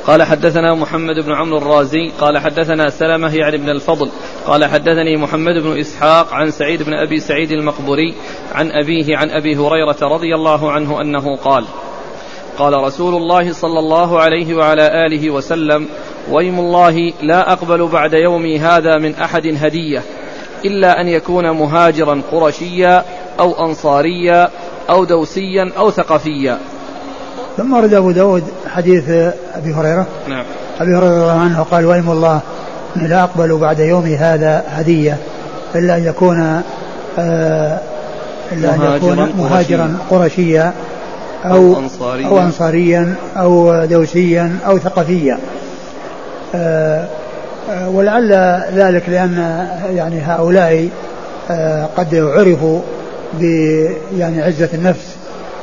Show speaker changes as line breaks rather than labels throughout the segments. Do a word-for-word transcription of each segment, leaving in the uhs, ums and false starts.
قال حدثنا محمد بن عمرو الرازي قال حدثنا سلمة يعني بن الفضل قال حدثني محمد بن إسحاق عن سعيد بن أبي سعيد المقبري عن أبيه عن أبي هريرة رضي الله عنه أنه قال قال رسول الله صلى الله عليه وعلى آله وسلم ويم الله لا أقبل بعد يومي هذا من أحد هدية إلا أن يكون مهاجرا قرشيا أو أنصاريا أو دوسيا أو ثقفيا.
ثم ورد أبو داود حديث أبي هريرة.
نعم.
أبي هريرة رضي الله عنه قال ويم الله لا أقبل بعد يومي هذا هدية إلا أن يكون آه إلا أن يكون مهاجرا قرشيا أو, أنصاريا أو أنصاريا أو دوسيا أو ثقفيا. آه آه ولعل ذلك لأن يعني هؤلاء آه قد عرفوا ب يعني عزة النفس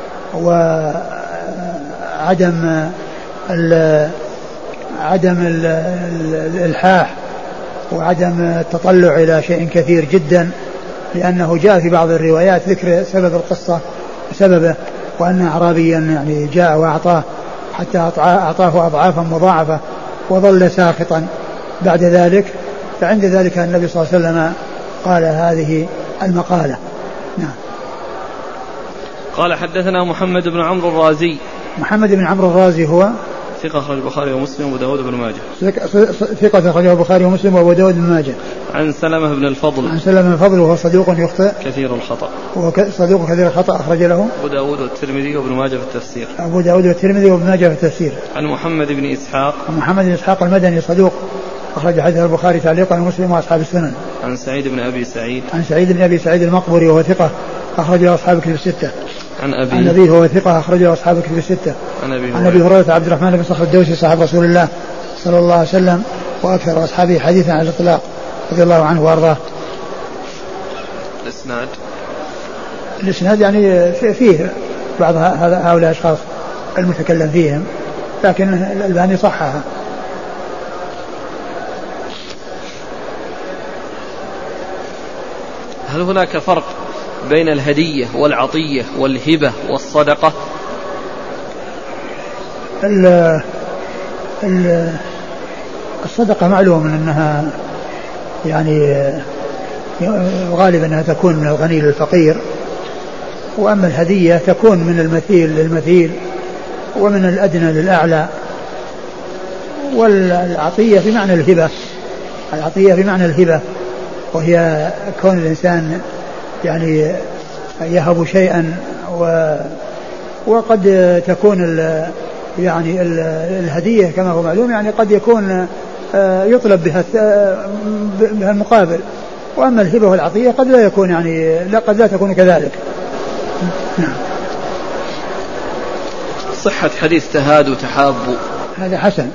وعدم ال عدم الإلحاح وعدم التطلع إلى شيء كثير جدا، لأنه جاء في بعض الروايات ذكر سبب القصة سببه وأن أعرابيا يعني جاء وأعطاه حتى أعطاه أضعافا مضاعفة وظل ساخطا بعد ذلك، فعند ذلك النبي صلى الله عليه وسلم قال هذه المقالة. نعم.
قال حدثنا محمد بن عمرو الرازي.
محمد بن عمرو الرازي هو
ثقة أخرج البخاري ومسلم وأبو داود بن ماجه.
ثقة أخرج البخاري ومسلم وأبو داود بن ماجه.
عن سلمة بن الفضل.
عن سلمة بن الفضل وهو صدوق يخطئ.
كثير الخطأ.
وهو صدوق كثير الخطأ أخرج له
أبو داود والترمذي وابن ماجه في التفسير.
أبو داود والترمذي وابن ماجه في التفسير.
عن محمد بن إسحاق.
محمد بن إسحاق المدني صدوق أخرج حديث البخاري تعليقا ومسلم وأصحاب السنن.
عن سعيد بن أبي سعيد.
عن سعيد بن أبي سعيد المقبري وهو ثقة أخرج له أصحاب الكتب الستة.
عن أبي
عن أبيه هو ثقة أخرج له أصحاب الكتب الستة.
عن أبي
عن أبي هريرة عبد الرحمن بن صخر الدوسي صاحب رسول الله صلى الله عليه وسلم وأكثر أصحابه حديثا على الإطلاق رضي الله عنه وأرضاه.
الإسناد
الإسناد يعني فيه بعض هؤلاء الأشخاص المتكلم فيهم، لكن الألباني صحها.
هل هناك فرق بين الهدية والعطية والهبة والصدقة؟
ال ال الصدقة معلوم أنها يعني غالبا أنها تكون من الغني للفقير، وأما الهدية تكون من المثيل للمثيل ومن الأدنى للأعلى، والعطية في معنى الهبة. العطية في معنى الهبة وهي كون الإنسان يعني يهب شيئا و وقد تكون ال يعني ال الهدية كما هو معلوم يعني قد يكون يطلب بها بها المقابل، وأما الهبة والعطية قد لا يكون يعني لا قد لا تكون كذلك. نعم.
صحة حديث تهادوا تحابوا
هذا حسن.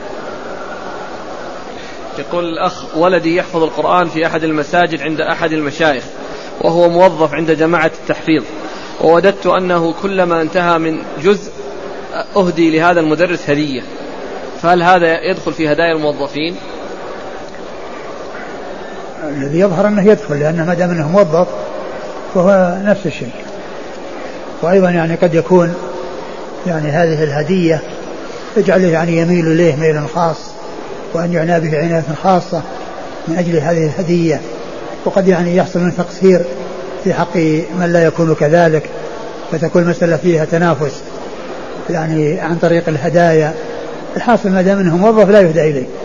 يقول الأخ ولدي يحفظ القرآن في أحد المساجد عند أحد المشايخ وهو موظف عند جماعة التحفيظ، ووددت أنه كلما انتهى من جزء أهدي لهذا المدرس هدية، فهل هذا يدخل في هدايا الموظفين؟
الذي يظهر أنه يدخل، لأن ما دام أنه موظف فهو نفس الشيء. وأيضا يعني قد يكون يعني هذه الهدية تجعله يعني يميل إليه ميلا خاص وأن يعنى به عناية خاصة من أجل هذه الهدية، وقد يعني يحصل من تقصير في حق من لا يكون كذلك، فتكون المسألة فيها تنافس يعني عن طريق الهدايا. الحاصل ما دام أنه موظف لا يهدى إليه.